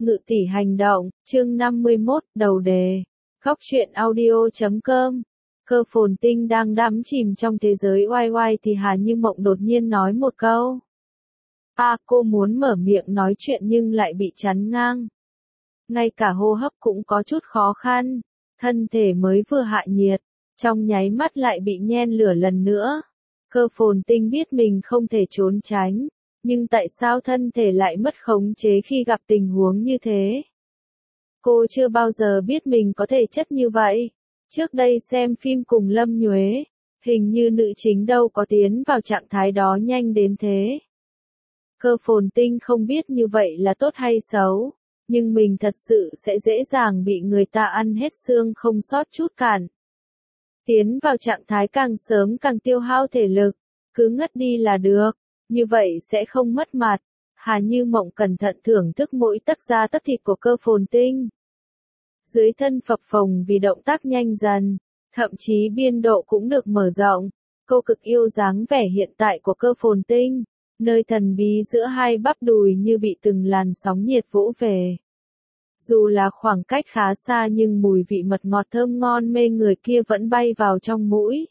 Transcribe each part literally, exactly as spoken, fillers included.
Ngự tỷ hành động, chương năm mươi mốt, đầu đề. Góc truyện audio chấm com. Cơ Phồn Tinh đang đắm chìm trong thế giới oai oai thì Hà Như Mộng đột nhiên nói một câu. A à, cô muốn mở miệng nói chuyện nhưng lại bị chắn ngang. Ngay cả hô hấp cũng có chút khó khăn, thân thể mới vừa hạ nhiệt, trong nháy mắt lại bị nhen lửa lần nữa. Cơ Phồn Tinh biết mình không thể trốn tránh, nhưng tại sao thân thể lại mất khống chế khi gặp tình huống như thế? Cô chưa bao giờ biết mình có thể chất như vậy. Trước đây xem phim cùng Lâm Nhuế, hình như nữ chính đâu có tiến vào trạng thái đó nhanh đến thế. Cơ Phồn Tinh không biết như vậy là tốt hay xấu, nhưng mình thật sự sẽ dễ dàng bị người ta ăn hết xương không sót chút cạn. Tiến vào trạng thái càng sớm càng tiêu hao thể lực, cứ ngất đi là được, như vậy sẽ không mất mặt. Hà Như Mộng cẩn thận thưởng thức mỗi tấc da tấc thịt của Cơ Phồn Tinh. Dưới thân phập phồng vì động tác nhanh dần, thậm chí biên độ cũng được mở rộng. Cô cực yêu dáng vẻ hiện tại của Cơ Phồn Tinh, nơi thần bí giữa hai bắp đùi như bị từng làn sóng nhiệt vỗ về. Dù là khoảng cách khá xa nhưng mùi vị mật ngọt thơm ngon mê người kia vẫn bay vào trong mũi.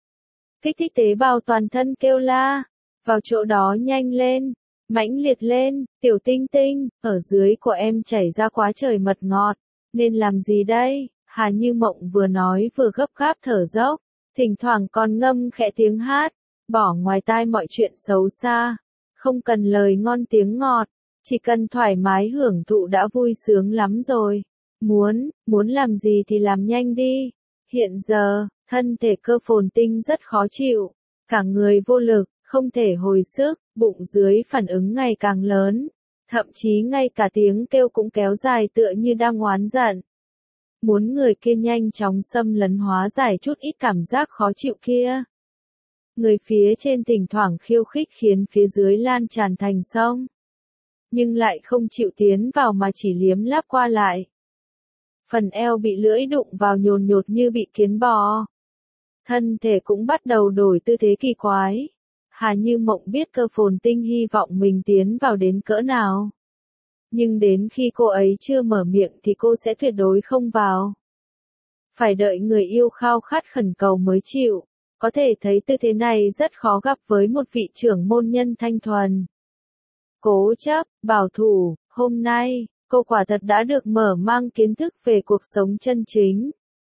Kích thích tế bào toàn thân kêu la, vào chỗ đó nhanh lên, mãnh liệt lên, Tiểu Tinh Tinh, ở dưới của em chảy ra quá trời mật ngọt, nên làm gì đây? Hà Như Mộng vừa nói vừa gấp gáp thở dốc, thỉnh thoảng còn ngâm khẽ tiếng hát, bỏ ngoài tai mọi chuyện xấu xa, không cần lời ngon tiếng ngọt, chỉ cần thoải mái hưởng thụ đã vui sướng lắm rồi. Muốn, muốn làm gì thì làm nhanh đi. Hiện giờ, thân thể Cơ Phồn Tinh rất khó chịu, cả người vô lực, không thể hồi sức, bụng dưới phản ứng ngày càng lớn, thậm chí ngay cả tiếng kêu cũng kéo dài tựa như đang oán giận. Muốn người kia nhanh chóng xâm lấn hóa giải chút ít cảm giác khó chịu kia. Người phía trên thỉnh thoảng khiêu khích khiến phía dưới lan tràn thành sông, nhưng lại không chịu tiến vào mà chỉ liếm láp qua lại. Phần eo bị lưỡi đụng vào nhồn nhột như bị kiến bò. Thân thể cũng bắt đầu đổi tư thế kỳ quái. Hà Như Mộng biết Cơ Phồn Tinh hy vọng mình tiến vào đến cỡ nào. Nhưng đến khi cô ấy chưa mở miệng thì cô sẽ tuyệt đối không vào. Phải đợi người yêu khao khát khẩn cầu mới chịu. Có thể thấy tư thế này rất khó gặp với một vị trưởng môn nhân thanh thuần. Cố chấp, bảo thủ, hôm nay, cô quả thật đã được mở mang kiến thức về cuộc sống chân chính.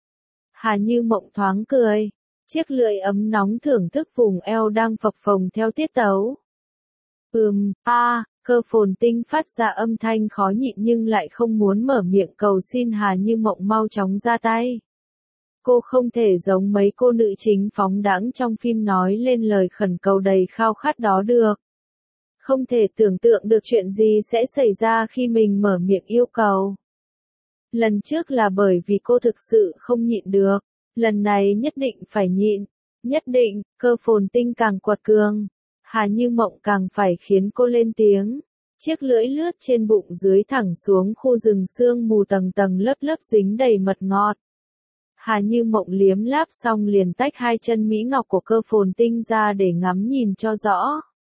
Hà Như Mộng thoáng cười, chiếc lưỡi ấm nóng thưởng thức vùng eo đang phập phồng theo tiết tấu. Ừm, a, à, Cơ Phồn Tinh phát ra âm thanh khó nhịn nhưng lại không muốn mở miệng cầu xin Hà Như Mộng mau chóng ra tay. Cô không thể giống mấy cô nữ chính phóng đãng trong phim nói lên lời khẩn cầu đầy khao khát đó được. Không thể tưởng tượng được chuyện gì sẽ xảy ra khi mình mở miệng yêu cầu. Lần trước là bởi vì cô thực sự không nhịn được, lần này nhất định phải nhịn, nhất định. Cơ Phồn Tinh càng quật cường, Hà Như Mộng càng phải khiến cô lên tiếng. Chiếc lưỡi lướt trên bụng dưới thẳng xuống khu rừng xương mù tầng tầng lớp lớp dính đầy mật ngọt. Hà Như Mộng liếm láp xong liền tách hai chân mỹ ngọc của Cơ Phồn Tinh ra để ngắm nhìn cho rõ.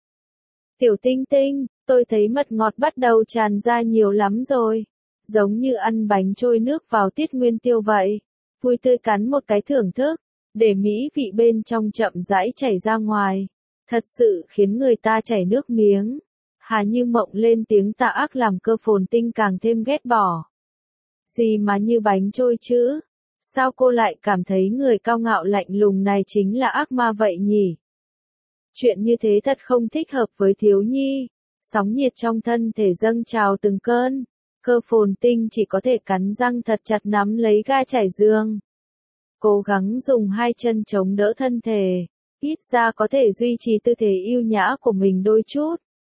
Tiểu Tinh Tinh, tôi thấy mật ngọt bắt đầu tràn ra nhiều lắm rồi. Giống như ăn bánh trôi nước vào tiết nguyên tiêu vậy. Vui tươi cắn một cái thưởng thức, để mỹ vị bên trong chậm rãi chảy ra ngoài. Thật sự khiến người ta chảy nước miếng. Hà Như Mộng lên tiếng tà ác làm Cơ Phồn Tinh càng thêm ghét bỏ. Gì mà như bánh trôi chứ? Sao cô lại cảm thấy người cao ngạo lạnh lùng này chính là ác ma vậy nhỉ? Chuyện như thế thật không thích hợp với thiếu nhi. Sóng nhiệt trong thân thể dâng trào từng cơn. Cơ Phồn Tinh chỉ có thể cắn răng thật chặt nắm lấy ga trải giường. Cố gắng dùng hai chân chống đỡ thân thể. Ít ra có thể duy trì tư thế yêu nhã của mình đôi chút.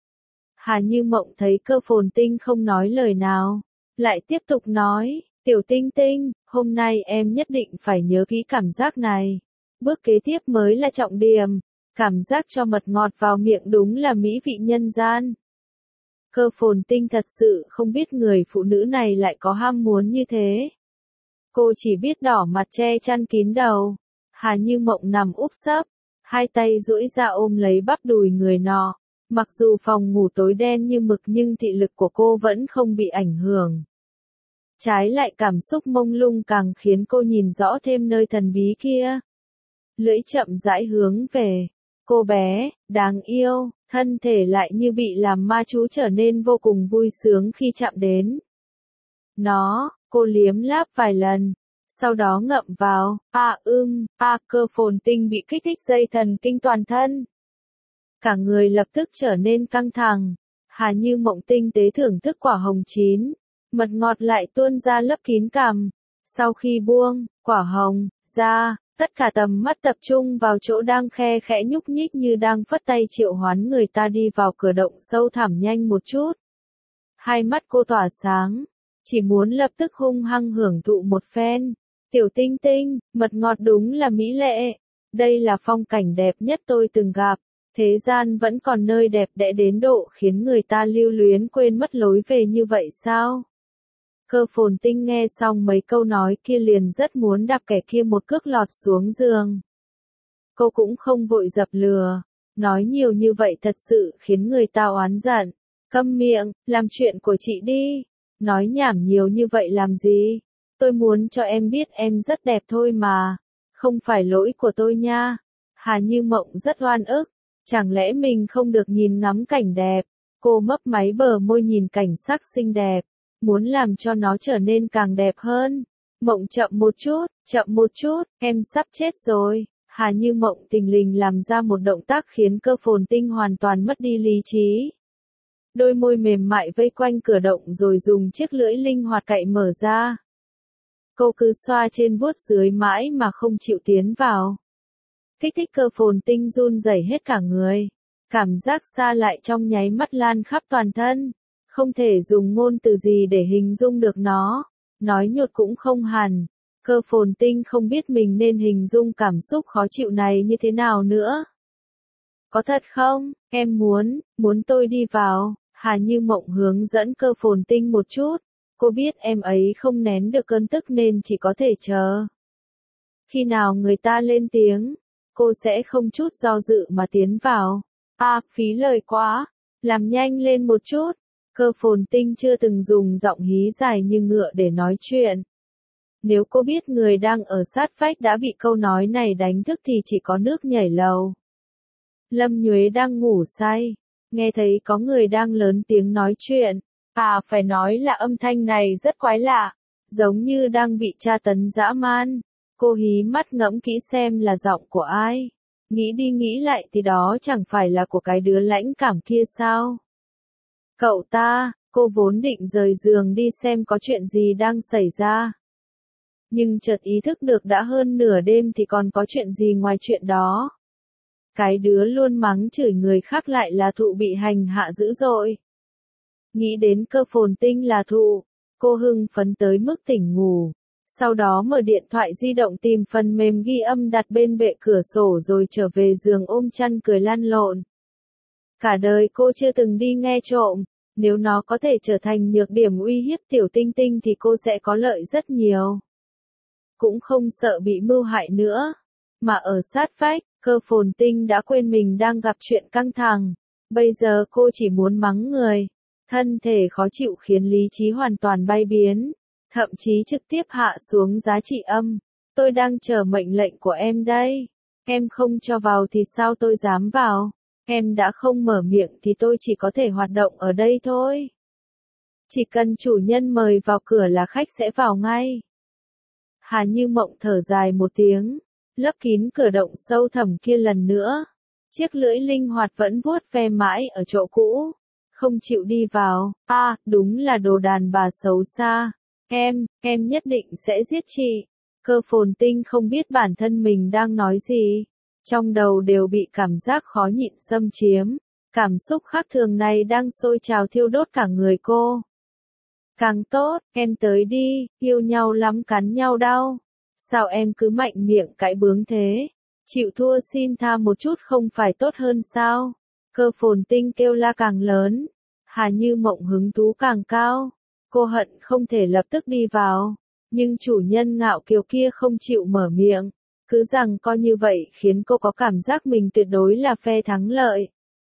Hà Như Mộng thấy Cơ Phồn Tinh không nói lời nào, lại tiếp tục nói, Tiểu Tinh Tinh, hôm nay em nhất định phải nhớ kỹ cảm giác này. Bước kế tiếp mới là trọng điểm. Cảm giác cho mật ngọt vào miệng đúng là mỹ vị nhân gian. Cơ Phồn Tinh thật sự không biết người phụ nữ này lại có ham muốn như thế. Cô chỉ biết đỏ mặt che chăn kín đầu. Hà Như Mộng nằm úp sấp, hai tay duỗi ra ôm lấy bắp đùi người nọ, Mặc dù phòng ngủ tối đen như mực nhưng thị lực của cô vẫn không bị ảnh hưởng. Trái lại cảm xúc mông lung càng khiến cô nhìn rõ thêm nơi thần bí kia. Lưỡi chậm rãi hướng về. Cô bé, đáng yêu, thân thể lại như bị làm ma chú trở nên vô cùng vui sướng khi chạm đến. Nó, cô liếm láp vài lần. Sau đó ngậm vào, à ưm, à cơ phồn tinh bị kích thích dây thần kinh toàn thân. Cả người lập tức trở nên căng thẳng. Hà Như Mộng tinh tế thưởng thức quả hồng chín. Mật ngọt lại tuôn ra lấp kín cằm. Sau khi buông, quả hồng, ra, tất cả tầm mắt tập trung vào chỗ đang khe khẽ nhúc nhích như đang phất tay triệu hoán người ta đi vào cửa động sâu thẳm nhanh một chút. Hai mắt cô tỏa sáng. Chỉ muốn lập tức hung hăng hưởng thụ một phen. Tiểu tinh tinh, mật ngọt đúng là mỹ lệ. Đây là phong cảnh đẹp nhất tôi từng gặp. Thế gian vẫn còn nơi đẹp đẽ đến độ khiến người ta lưu luyến quên mất lối về như vậy sao? Cơ phồn tinh nghe xong mấy câu nói kia liền rất muốn đạp kẻ kia một cước lọt xuống giường. Cô cũng không vội dập lừa. Nói nhiều như vậy thật sự khiến người ta oán giận. Câm miệng, làm chuyện của chị đi. Nói nhảm nhiều như vậy làm gì? Tôi muốn cho em biết em rất đẹp thôi mà. Không phải lỗi của tôi nha. Hà Như Mộng rất oan ức. Chẳng lẽ mình không được nhìn ngắm cảnh đẹp? Cô mấp máy bờ môi nhìn cảnh sắc xinh đẹp. Muốn làm cho nó trở nên càng đẹp hơn. Mộng chậm một chút, chậm một chút, em sắp chết rồi. Hà Như Mộng tình lình làm ra một động tác khiến cơ phồn tinh hoàn toàn mất đi lý trí. Đôi môi mềm mại vây quanh cửa động rồi dùng chiếc lưỡi linh hoạt cạy mở ra. Cô cứ xoa trên vuốt dưới mãi mà không chịu tiến vào. Kích thích cơ phồn tinh run rẩy hết cả người. Cảm giác xa lại trong nháy mắt lan khắp toàn thân. Không thể dùng ngôn từ gì để hình dung được nó. Nói nhột cũng không hẳn. Cơ phồn tinh không biết mình nên hình dung cảm xúc khó chịu này như thế nào nữa. Có thật không? Em muốn, muốn tôi đi vào. Hà Như Mộng hướng dẫn cơ phồn tinh một chút. Cô biết em ấy không nén được cơn tức nên chỉ có thể chờ. Khi nào người ta lên tiếng, cô sẽ không chút do dự mà tiến vào. À, phí lời quá. Làm nhanh lên một chút. Cơ phồn tinh chưa từng dùng giọng hí dài như ngựa để nói chuyện. Nếu cô biết người đang ở sát vách đã bị câu nói này đánh thức thì chỉ có nước nhảy lầu. Lâm Nhuế đang ngủ say. Nghe thấy có người đang lớn tiếng nói chuyện. À, phải nói là âm thanh này rất quái lạ. Giống như đang bị tra tấn dã man. Cô hí mắt ngẫm kỹ xem là giọng của ai. Nghĩ đi nghĩ lại thì đó chẳng phải là của cái đứa lãnh cảm kia sao? Cậu ta, cô vốn định rời giường đi xem có chuyện gì đang xảy ra. Nhưng chợt ý thức được đã hơn nửa đêm thì còn có chuyện gì ngoài chuyện đó. Cái đứa luôn mắng chửi người khác lại là Thụ bị hành hạ dữ dội. Nghĩ đến cơ phồn tinh là Thụ, cô hưng phấn tới mức tỉnh ngủ. Sau đó mở điện thoại di động tìm phần mềm ghi âm đặt bên bệ cửa sổ rồi trở về giường ôm chăn cười lăn lộn. Cả đời cô chưa từng đi nghe trộm. Nếu nó có thể trở thành nhược điểm uy hiếp tiểu tinh tinh thì cô sẽ có lợi rất nhiều. Cũng không sợ bị mưu hại nữa. Mà ở sát vách, cơ phồn tinh đã quên mình đang gặp chuyện căng thẳng. Bây giờ cô chỉ muốn mắng người. Thân thể khó chịu khiến lý trí hoàn toàn bay biến. Thậm chí trực tiếp hạ xuống giá trị âm. Tôi đang chờ mệnh lệnh của em đây. Em không cho vào thì sao tôi dám vào. Em đã không mở miệng thì tôi chỉ có thể hoạt động ở đây thôi. Chỉ cần chủ nhân mời vào cửa là khách sẽ vào ngay. Hà Như Mộng thở dài một tiếng, lấp kín cửa động sâu thẳm kia lần nữa. Chiếc lưỡi linh hoạt vẫn vuốt ve mãi ở chỗ cũ, không chịu đi vào. À, đúng là đồ đàn bà xấu xa. Em, em nhất định sẽ giết chị. Cơ phồn tinh không biết bản thân mình đang nói gì. Trong đầu đều bị cảm giác khó nhịn xâm chiếm. Cảm xúc khác thường này đang sôi trào thiêu đốt cả người cô. Càng tốt, em tới đi, yêu nhau lắm cắn nhau đau. Sao em cứ mạnh miệng cãi bướng thế? Chịu thua xin tha một chút không phải tốt hơn sao? Cơ phồn tinh kêu la càng lớn. Hà Như Mộng hứng thú càng cao. Cô hận không thể lập tức đi vào. Nhưng chủ nhân ngạo kiều kia không chịu mở miệng. Cứ rằng coi như vậy khiến cô có cảm giác mình tuyệt đối là phe thắng lợi.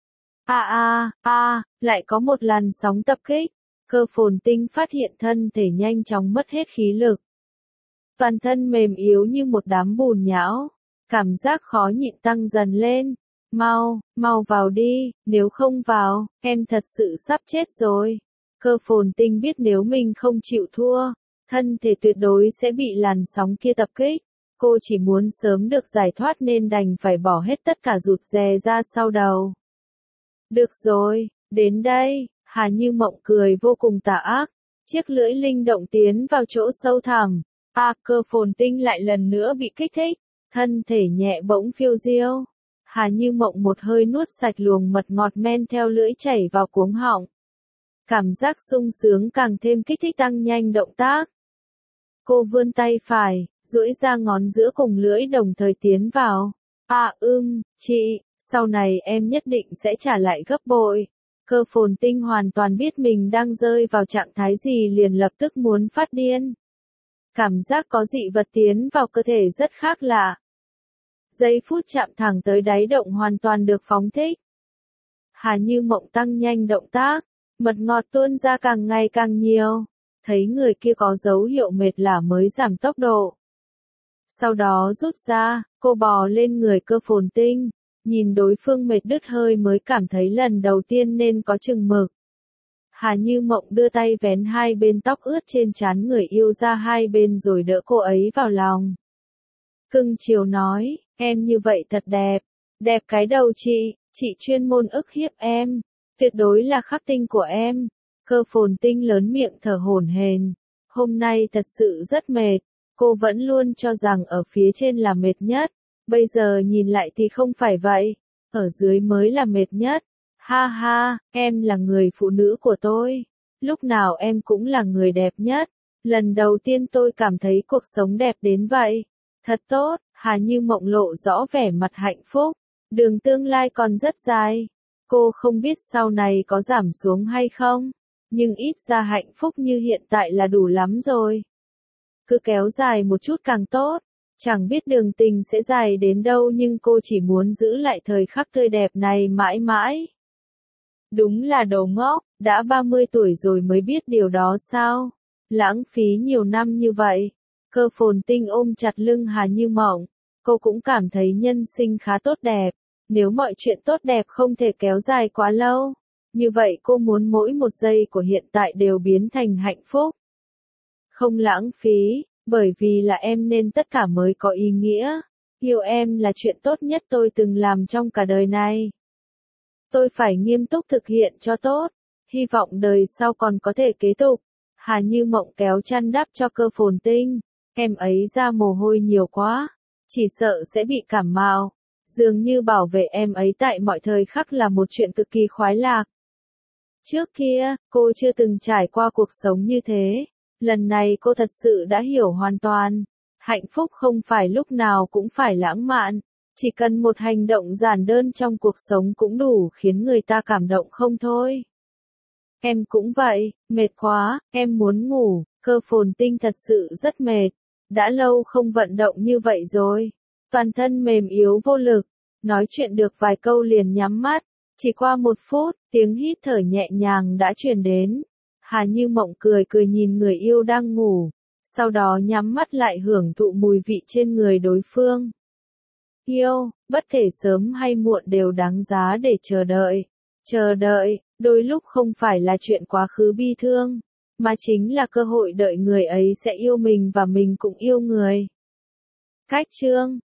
A a a, lại có một làn sóng tập kích. Cơ phồn tinh phát hiện thân thể nhanh chóng mất hết khí lực. Toàn thân mềm yếu như một đám bùn nhão. Cảm giác khó nhịn tăng dần lên. Mau, mau vào đi, nếu không vào, em thật sự sắp chết rồi. Cơ phồn tinh biết nếu mình không chịu thua, thân thể tuyệt đối sẽ bị làn sóng kia tập kích. Cô chỉ muốn sớm được giải thoát nên đành phải bỏ hết tất cả rụt rè ra sau đầu. Được rồi, đến đây, Hà Như Mộng cười vô cùng tà ác. Chiếc lưỡi linh động tiến vào chỗ sâu thẳm. A cơ phồn tinh lại lần nữa bị kích thích. Thân thể nhẹ bỗng phiêu diêu. Hà Như Mộng một hơi nuốt sạch luồng mật ngọt men theo lưỡi chảy vào cuống họng. Cảm giác sung sướng càng thêm kích thích tăng nhanh động tác. Cô vươn tay phải, duỗi ra ngón giữa cùng lưỡi đồng thời tiến vào. À ưm, chị, sau này em nhất định sẽ trả lại gấp bội. Cơ phồn tinh hoàn toàn biết mình đang rơi vào trạng thái gì liền lập tức muốn phát điên. Cảm giác có dị vật tiến vào cơ thể rất khác lạ. Giây phút chạm thẳng tới đáy động hoàn toàn được phóng thích. Hà Như Mộng tăng nhanh động tác, mật ngọt tuôn ra càng ngày càng nhiều. Thấy người kia có dấu hiệu mệt lả mới giảm tốc độ. Sau đó rút ra, cô bò lên người cơ phồn tinh, nhìn đối phương mệt đứt hơi mới cảm thấy lần đầu tiên nên có chừng mực. Hà Như Mộng đưa tay vén hai bên tóc ướt trên trán người yêu ra hai bên rồi đỡ cô ấy vào lòng. Cưng chiều nói, em như vậy thật đẹp, đẹp cái đầu chị, chị chuyên môn ức hiếp em, tuyệt đối là khắc tinh của em. Cơ phồn tinh lớn miệng thở hổn hển. Hôm nay thật sự rất mệt, cô vẫn luôn cho rằng ở phía trên là mệt nhất, bây giờ nhìn lại thì không phải vậy, ở dưới mới là mệt nhất. Ha ha, em là người phụ nữ của tôi, lúc nào em cũng là người đẹp nhất, lần đầu tiên tôi cảm thấy cuộc sống đẹp đến vậy. Thật tốt, Hà Như Mộng lộ rõ vẻ mặt hạnh phúc, đường tương lai còn rất dài, cô không biết sau này có giảm xuống hay không. Nhưng ít ra hạnh phúc như hiện tại là đủ lắm rồi. Cứ kéo dài một chút càng tốt. Chẳng biết đường tình sẽ dài đến đâu nhưng cô chỉ muốn giữ lại thời khắc tươi đẹp này mãi mãi. Đúng là đồ ngốc, đã ba mươi tuổi rồi mới biết điều đó sao? Lãng phí nhiều năm như vậy. Cơ phồn tinh ôm chặt lưng Hà Như Mộng. Cô cũng cảm thấy nhân sinh khá tốt đẹp. Nếu mọi chuyện tốt đẹp không thể kéo dài quá lâu. Như vậy cô muốn mỗi một giây của hiện tại đều biến thành hạnh phúc. Không lãng phí, bởi vì là em nên tất cả mới có ý nghĩa. Yêu em là chuyện tốt nhất tôi từng làm trong cả đời này. Tôi phải nghiêm túc thực hiện cho tốt, hy vọng đời sau còn có thể kế tục. Hà Như Mộng kéo chăn đắp cho cơ phồn tinh, em ấy ra mồ hôi nhiều quá, chỉ sợ sẽ bị cảm mạo. Dường như bảo vệ em ấy tại mọi thời khắc là một chuyện cực kỳ khoái lạc. Trước kia, cô chưa từng trải qua cuộc sống như thế. Lần này cô thật sự đã hiểu hoàn toàn. Hạnh phúc không phải lúc nào cũng phải lãng mạn. Chỉ cần một hành động giản đơn trong cuộc sống cũng đủ khiến người ta cảm động không thôi. Em cũng vậy, mệt quá, em muốn ngủ. Cơ phồn tinh thật sự rất mệt. Đã lâu không vận động như vậy rồi. Toàn thân mềm yếu vô lực. Nói chuyện được vài câu liền nhắm mắt. Chỉ qua một phút, tiếng hít thở nhẹ nhàng đã truyền đến. Hà Như Mộng cười cười nhìn người yêu đang ngủ, sau đó nhắm mắt lại hưởng thụ mùi vị trên người đối phương. Yêu, bất kể sớm hay muộn đều đáng giá để chờ đợi. Chờ đợi, đôi lúc không phải là chuyện quá khứ bi thương, mà chính là cơ hội đợi người ấy sẽ yêu mình và mình cũng yêu người. Cách chương